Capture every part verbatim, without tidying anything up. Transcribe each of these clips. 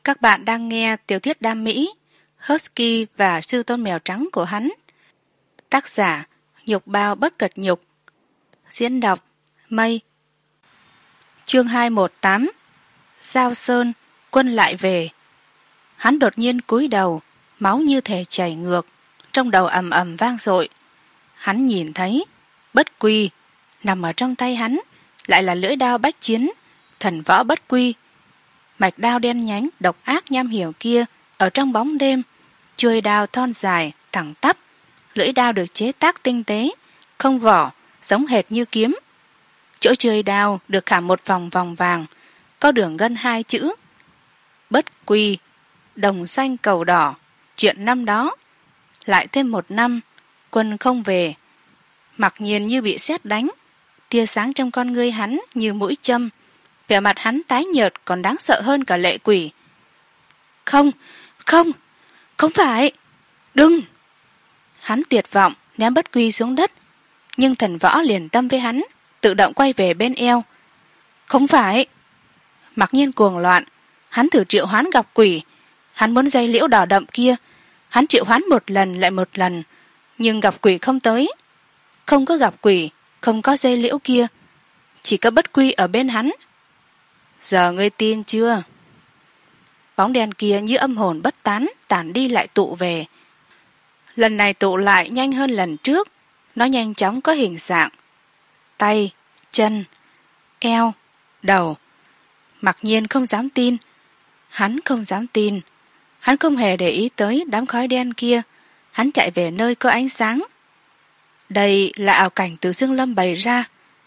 Các bạn đang nghe tiểu thuyết đam mỹ Husky và sư tôn mèo trắng của hắn. Tác giả Nhục Bao Bất Cật Nhục. Diễn đọc Mây. Chương hai một tám. Giao Sơn, quân lại về. Hắn đột nhiên cúi đầu, máu như thể chảy ngược, trong đầu ầm ầm vang dội. Hắn nhìn thấy Bất Quy nằm ở trong tay hắn, lại là lưỡi đao bách chiến, thần võ Bất Quy. Mạch đao đen nhánh độc ác nham hiểm kia ở trong bóng đêm, chuôi đao thon dài thẳng tắp, lưỡi đao được chế tác tinh tế, không vỏ, giống hệt như kiếm. Chỗ chuôi đao được khảm một vòng vòng vàng, có đường gân hai chữ Bất Quy, đồng xanh cầu đỏ, chuyện năm đó. Lại thêm một năm, quân không về. Mặc nhiên như bị sét đánh, tia sáng trong con ngươi hắn như mũi châm, vẻ mặt hắn tái nhợt còn đáng sợ hơn cả lệ quỷ. Không, không, không phải, đừng. Hắn tuyệt vọng ném Bất Quy xuống đất, nhưng thần võ liền tâm với hắn, tự động quay về bên eo. Không phải. Mặc nhiên cuồng loạn, hắn thử triệu hoán gặp quỷ, hắn muốn dây liễu đỏ đậm kia, hắn triệu hoán một lần lại một lần, nhưng gặp quỷ không tới. Không có gặp quỷ, không có dây liễu kia, chỉ có Bất Quy ở bên hắn. Giờ ngươi tin chưa? Bóng đen kia như âm hồn bất tán, tản đi lại tụ về. Lần này tụ lại nhanh hơn lần trước, nó nhanh chóng có hình dạng tay, chân, eo, đầu. Mặc nhiên không dám tin, hắn không dám tin. Hắn không hề để ý tới đám khói đen kia, hắn chạy về nơi có ánh sáng. Đây là ảo cảnh từ Dương Lâm bày ra,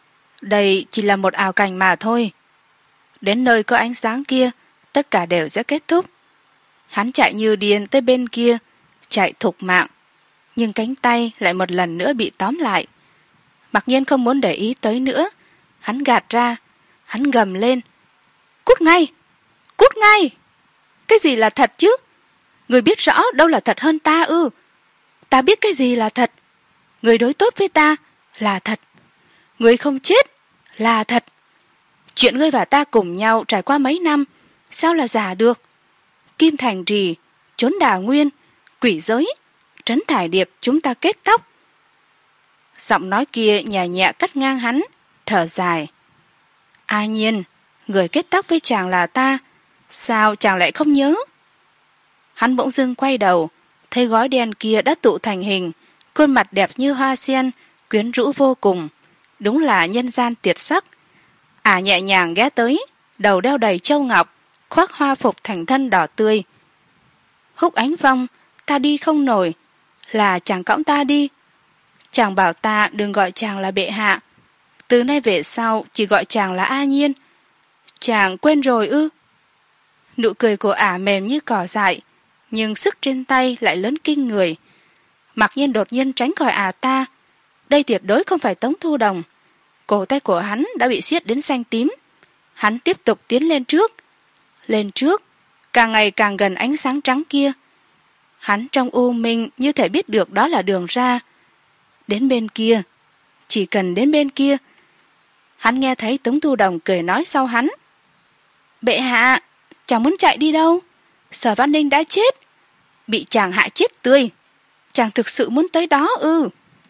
đây chỉ là một ảo cảnh mà thôi. Đến nơi có ánh sáng kia, tất cả đều sẽ kết thúc. Hắn chạy như điên tới bên kia, chạy thục mạng, nhưng cánh tay lại một lần nữa bị tóm lại. Mặc nhiên không muốn để ý tới nữa, hắn gạt ra, hắn gầm lên. Cút ngay, cút ngay. Cái gì là thật chứ? Người biết rõ đâu là thật hơn ta ư? Ta biết cái gì là thật. Người đối tốt với ta là thật, người không chết là thật. Chuyện ngươi và ta cùng nhau trải qua mấy năm, sao là giả được? Kim Thành Trì, Chốn Đà Nguyên, Quỷ Giới, Trấn Thải Điệp chúng ta kết tóc. Giọng nói kia nhẹ nhẹ cắt ngang hắn, thở dài. A Nhiên, người kết tóc với chàng là ta, sao chàng lại không nhớ? Hắn bỗng dưng quay đầu, thấy gói đen kia đã tụ thành hình, khuôn mặt đẹp như hoa sen, quyến rũ vô cùng, đúng là nhân gian tuyệt sắc. Ả à nhẹ nhàng ghé tới, đầu đeo đầy châu ngọc, khoác hoa phục thành thân đỏ tươi. Húc Ánh Phong, ta đi không nổi, là chàng cõng ta đi. Chàng bảo ta đừng gọi chàng là bệ hạ, từ nay về sau chỉ gọi chàng là A Nhiên. Chàng quên rồi ư? Nụ cười của Ả mềm như cỏ dại, nhưng sức trên tay lại lớn kinh người. Mặc nhiên đột nhiên tránh khỏi Ả ta. Đây tuyệt đối không phải Tống Thu Đồng. Cổ tay của hắn đã bị siết đến xanh tím. Hắn tiếp tục tiến lên trước, lên trước, càng ngày càng gần ánh sáng trắng kia. Hắn trong u minh như thể biết được đó là đường ra. Đến bên kia, chỉ cần đến bên kia. Hắn nghe thấy Tống Thu Đồng cười nói sau hắn. Bệ hạ, chàng muốn chạy đi đâu? Sở Văn Ninh đã chết, bị chàng hại chết tươi. Chàng thực sự muốn tới đó ư?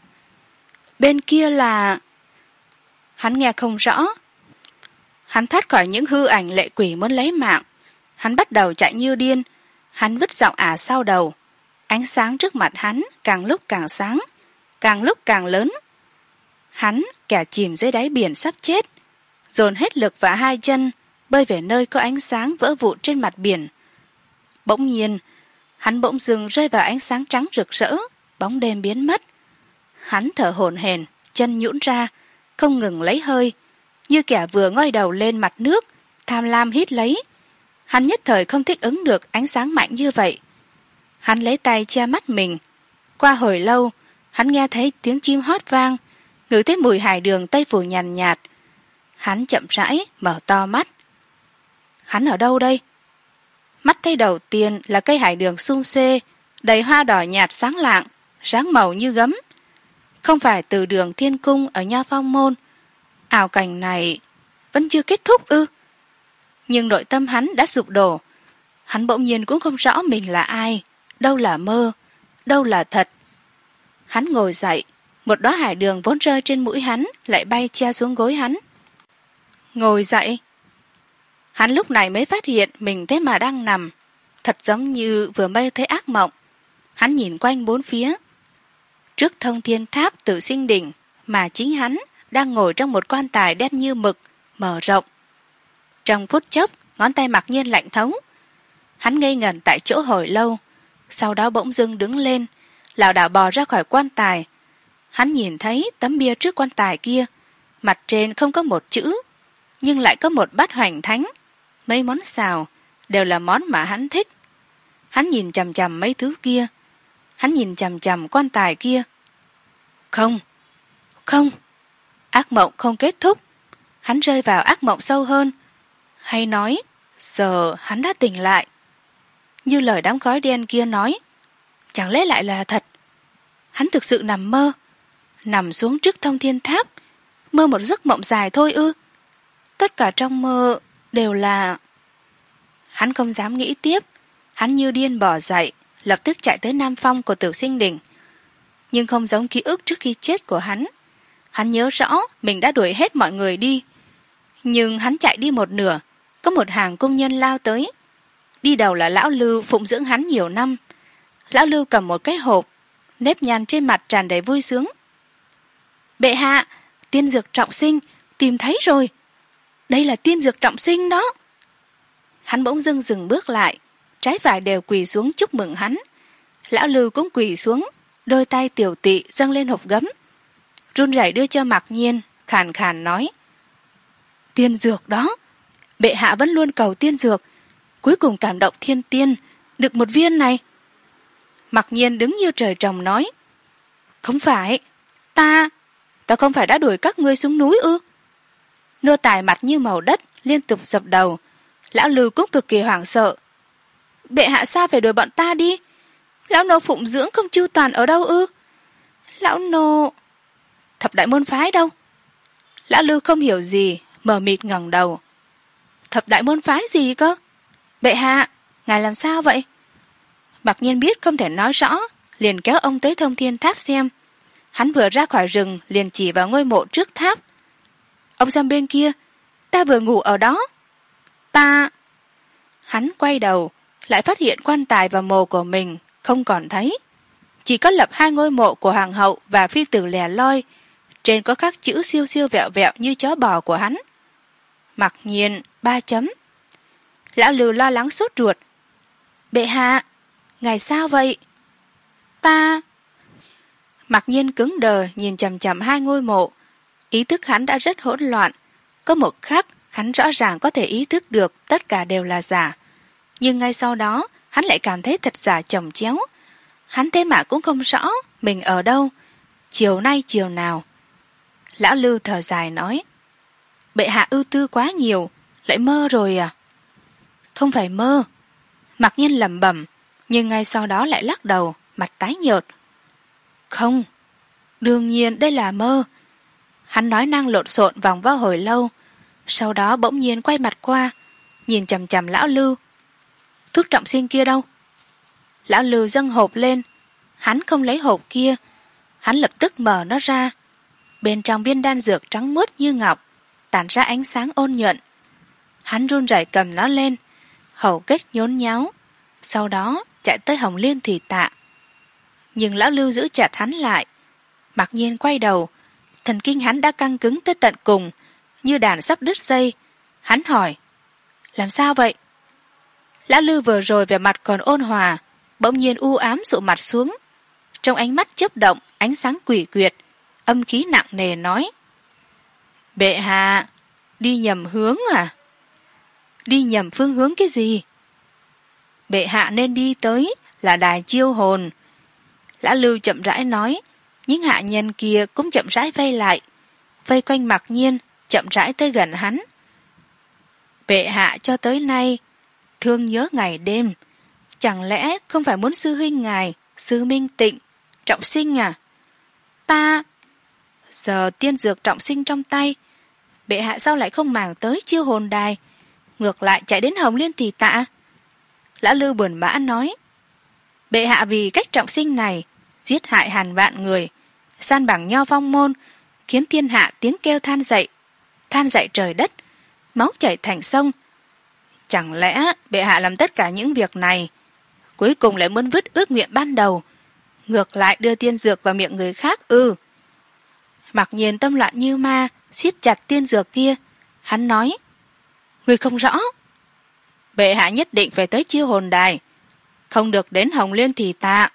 Bên kia là... Hắn nghe không rõ. Hắn thoát khỏi những hư ảnh lệ quỷ muốn lấy mạng. Hắn bắt đầu chạy như điên. Hắn vứt giọng Ả sau đầu. Ánh sáng trước mặt hắn càng lúc càng sáng, càng lúc càng lớn. Hắn kẻ chìm dưới đáy biển sắp chết, dồn hết lực vào hai chân, bơi về nơi có ánh sáng vỡ vụn trên mặt biển. Bỗng nhiên, hắn bỗng dừng rơi vào ánh sáng trắng rực rỡ, bóng đêm biến mất. Hắn thở hổn hển, chân nhũn ra, không ngừng lấy hơi, như kẻ vừa ngoi đầu lên mặt nước, tham lam hít lấy. Hắn nhất thời không thích ứng được ánh sáng mạnh như vậy. Hắn lấy tay che mắt mình. Qua hồi lâu, hắn nghe thấy tiếng chim hót vang, ngửi thấy mùi hải đường tây phủ nhàn nhạt, nhạt. Hắn chậm rãi mở to mắt. Hắn ở đâu đây? Mắt thấy đầu tiên là cây hải đường sum xuê, đầy hoa đỏ nhạt sáng lạng, sáng màu như gấm. Không phải từ đường Thiên Cung ở Nho Phong Môn. Ảo cảnh này vẫn chưa kết thúc ư? Nhưng nội tâm hắn đã sụp đổ. Hắn bỗng nhiên cũng không rõ mình là ai, đâu là mơ, đâu là thật. Hắn ngồi dậy, một đóa hải đường vốn rơi trên mũi hắn lại bay che xuống gối hắn. Ngồi dậy. Hắn lúc này mới phát hiện mình thế mà đang nằm, thật giống như vừa mơ thấy ác mộng. Hắn nhìn quanh bốn phía. Trước Thông Thiên Tháp Tử Sinh Đỉnh mà chính hắn đang ngồi trong một quan tài đen như mực, mở rộng. Trong phút chốc, ngón tay Mặc Nhiên lạnh thấu. Hắn ngây ngẩn tại chỗ hồi lâu, sau đó bỗng dưng đứng lên, lảo đảo bò ra khỏi quan tài. Hắn nhìn thấy tấm bia trước quan tài kia, mặt trên không có một chữ, nhưng lại có một bát hoành thánh, mấy món xào, đều là món mà hắn thích. Hắn nhìn chằm chằm mấy thứ kia, hắn nhìn chằm chằm quan tài kia. Không, không, ác mộng không kết thúc. Hắn rơi vào ác mộng sâu hơn. Hay nói, giờ hắn đã tỉnh lại. Như lời đám khói đen kia nói, chẳng lẽ lại là thật? Hắn thực sự nằm mơ, nằm xuống trước Thông Thiên Tháp, mơ một giấc mộng dài thôi ư? Tất cả trong mơ đều là... Hắn không dám nghĩ tiếp. Hắn như điên bỏ dậy, lập tức chạy tới Nam Phong của Tử Sinh Đỉnh. Nhưng không giống ký ức trước khi chết của hắn. Hắn nhớ rõ mình đã đuổi hết mọi người đi. Nhưng hắn chạy đi một nửa, có một hàng công nhân lao tới. Đi đầu là lão Lưu phụng dưỡng hắn nhiều năm. Lão Lưu cầm một cái hộp, nếp nhăn trên mặt tràn đầy vui sướng. Bệ hạ, tiên dược trọng sinh, tìm thấy rồi. Đây là tiên dược trọng sinh đó. Hắn bỗng dưng dừng bước lại, trái phải đều quỳ xuống chúc mừng hắn. Lão Lưu cũng quỳ xuống, đôi tay tiểu tụy dâng lên hộp gấm, run rẩy đưa cho Mặc Nhiên, khàn khàn nói: Tiên dược đó, bệ hạ vẫn luôn cầu tiên dược, cuối cùng cảm động thiên tiên, được một viên này. Mặc Nhiên đứng như trời trồng nói: Không phải, ta, ta không phải đã đuổi các ngươi xuống núi ư? Nô tài mặt như màu đất liên tục dập đầu. Lão Lưu cũng cực kỳ hoảng sợ. Bệ hạ sao phải đuổi bọn ta đi? Lão nô phụng dưỡng không chu toàn ở đâu ư? Lão nô... Thập đại môn phái đâu? Lão Lưu không hiểu gì, mờ mịt ngẩng đầu. Thập đại môn phái gì cơ? Bệ hạ, ngài làm sao vậy? Mặc Nhiên biết không thể nói rõ, liền kéo ông tới Thông Thiên Tháp xem. Hắn vừa ra khỏi rừng liền chỉ vào ngôi mộ trước tháp. Ông xem bên kia, ta vừa ngủ ở đó. Ta... Hắn quay đầu, lại phát hiện quan tài và mồ của mình không còn thấy. Chỉ có lập hai ngôi mộ của hoàng hậu và phi tử lẻ loi, trên có khắc chữ siêu siêu vẹo vẹo như chó bò của hắn. Mặc Nhiên, ba chấm. Lão Lưu lo lắng sốt ruột. Bệ hạ, ngài sao vậy? Ta... Mặc Nhiên cứng đờ nhìn chằm chằm hai ngôi mộ. Ý thức hắn đã rất hỗn loạn. Có một khắc hắn rõ ràng có thể ý thức được tất cả đều là giả. Nhưng ngay sau đó hắn lại cảm thấy thật giả chồng chéo. Hắn thế mà cũng không rõ mình ở đâu, chiều nay chiều nào. Lão Lưu thở dài nói: Bệ hạ ưu tư quá nhiều, lại mơ rồi à? Không phải mơ. Mặc Nhiên lẩm bẩm, nhưng ngay sau đó lại lắc đầu, mặt tái nhợt. Không, đương nhiên đây là mơ. Hắn nói năng lộn xộn vòng vo hồi lâu, sau đó bỗng nhiên quay mặt qua, nhìn chằm chằm lão Lưu. Thuốc trọng sinh kia đâu? Lão Lưu dâng hộp lên. Hắn không lấy hộp kia. Hắn lập tức mở nó ra. Bên trong viên đan dược trắng muốt như ngọc, tản ra ánh sáng ôn nhuận. Hắn run rẩy cầm nó lên, hầu kết nhốn nháo, sau đó chạy tới Hồng Liên Thủy Tạ. Nhưng lão Lưu giữ chặt hắn lại. Mặc Nhiên quay đầu, thần kinh hắn đã căng cứng tới tận cùng, như đàn sắp đứt dây. Hắn hỏi: Làm sao vậy? Lão Lưu vừa rồi vẻ mặt còn ôn hòa, bỗng nhiên u ám sụ mặt xuống. Trong ánh mắt chớp động ánh sáng quỷ quyệt, âm khí nặng nề nói: Bệ hạ, đi nhầm hướng à? Đi nhầm phương hướng cái gì? Bệ hạ nên đi tới là đài chiêu hồn. Lão Lưu chậm rãi nói. Những hạ nhân kia cũng chậm rãi vây lại, vây quanh Mặc Nhiên, chậm rãi tới gần hắn. Bệ hạ cho tới nay thương nhớ ngày đêm, chẳng lẽ không phải muốn sư huynh ngài Sư Minh Tịnh trọng sinh à? Ta... Giờ tiên dược trọng sinh trong tay, bệ hạ sao lại không màng tới chiêu hồn đài, ngược lại chạy đến Hồng Liên Thủy Tạ? Lão Lư buồn bã nói: Bệ hạ vì cách trọng sinh này giết hại hàng vạn người, san bằng Nho Phong môn, khiến thiên hạ tiếng kêu than dậy, than dậy trời đất, máu chảy thành sông. Chẳng lẽ bệ hạ làm tất cả những việc này cuối cùng lại muốn vứt ước nguyện ban đầu, ngược lại đưa tiên dược vào miệng người khác ư? Mặc Nhiên tâm loạn như ma, siết chặt tiên dược kia. Hắn nói: Ngươi không rõ. Bệ hạ nhất định phải tới chiêu hồn đài, không được đến Hồng Liên thì tạ.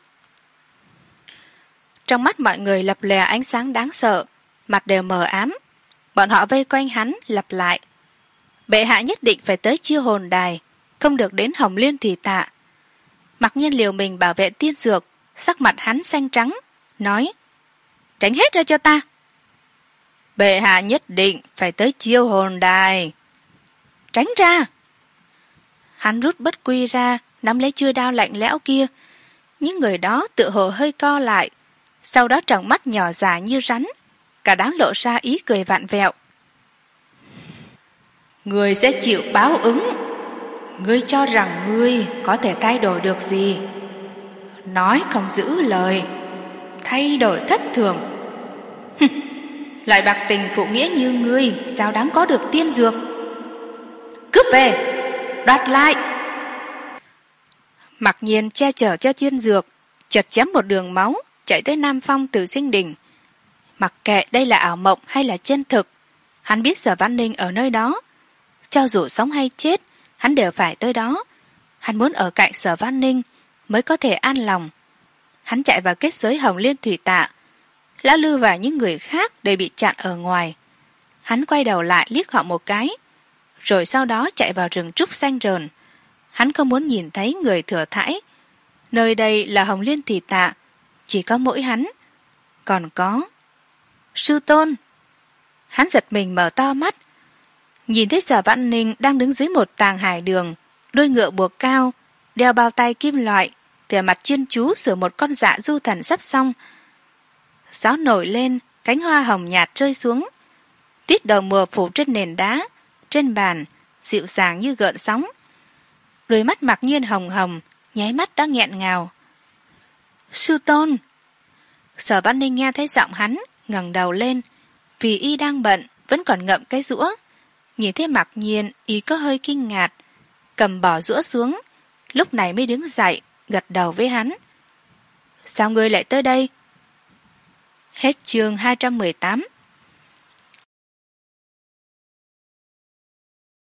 Trong mắt mọi người lập lòe ánh sáng đáng sợ, mặt đều mờ ám. Bọn họ vây quanh hắn lặp lại: Bệ hạ nhất định phải tới chiêu hồn đài, không được đến Hồng Liên thì tạ. Mặc Nhiên liều mình bảo vệ tiên dược, sắc mặt hắn xanh trắng, nói: Tránh hết ra cho ta. Bệ hạ nhất định phải tới chiêu hồn đài. Tránh ra. Hắn rút bất quy ra, nắm lấy chuôi đao lạnh lẽo kia. Những người đó tựa hồ hơi co lại, sau đó tròng mắt nhỏ dài như rắn, cả đám lộ ra ý cười vặn vẹo. Ngươi sẽ chịu báo ứng. Ngươi cho rằng ngươi có thể thay đổi được gì? Nói không giữ lời, thay đổi thất thường. Loại bạc tình phụ nghĩa như ngươi sao đáng có được tiên dược? Cướp về, đoạt lại. Mặc Nhiên che chở cho tiên dược, chật chém một đường máu, chạy tới Nam Phong Tử Sinh Đình. Mặc kệ đây là ảo mộng hay là chân thực, hắn biết Sở Văn Ninh ở nơi đó. Cho dù sống hay chết, hắn đều phải tới đó. Hắn muốn ở cạnh Sở Văn Ninh mới có thể an lòng. Hắn chạy vào kết giới Hồng Liên thủy tạ. Lão Lư và những người khác đều bị chặn ở ngoài. Hắn quay đầu lại liếc họ một cái, rồi sau đó chạy vào rừng trúc xanh rờn. Hắn không muốn nhìn thấy người thừa thãi. Nơi đây là Hồng Liên thủy tạ, chỉ có mỗi hắn. Còn có Sư Tôn. Hắn giật mình mở to mắt, nhìn thấy Sở Văn Ninh đang đứng dưới một tàng hải đường, đuôi ngựa buộc cao, đeo bao tay kim loại, vẻ mặt chuyên chú sửa một con dạ du thần sắp xong. Gió nổi lên, cánh hoa hồng nhạt rơi xuống, tuyết đầu mùa phủ trên nền đá, trên bàn, dịu dàng như gợn sóng. Đôi mắt Mặc Nhiên hồng hồng, nháy mắt đã nghẹn ngào. Sư Tôn. Sở Văn Ninh nghe thấy giọng hắn, ngẩng đầu lên, vì y đang bận vẫn còn ngậm cái giũa. Nhìn thấy Mặc Nhiên, y có hơi kinh ngạc, cầm bỏ giũa xuống, lúc này mới đứng dậy, gật đầu với hắn. Sao ngươi lại tới đây? Hết chương hai trăm mười tám.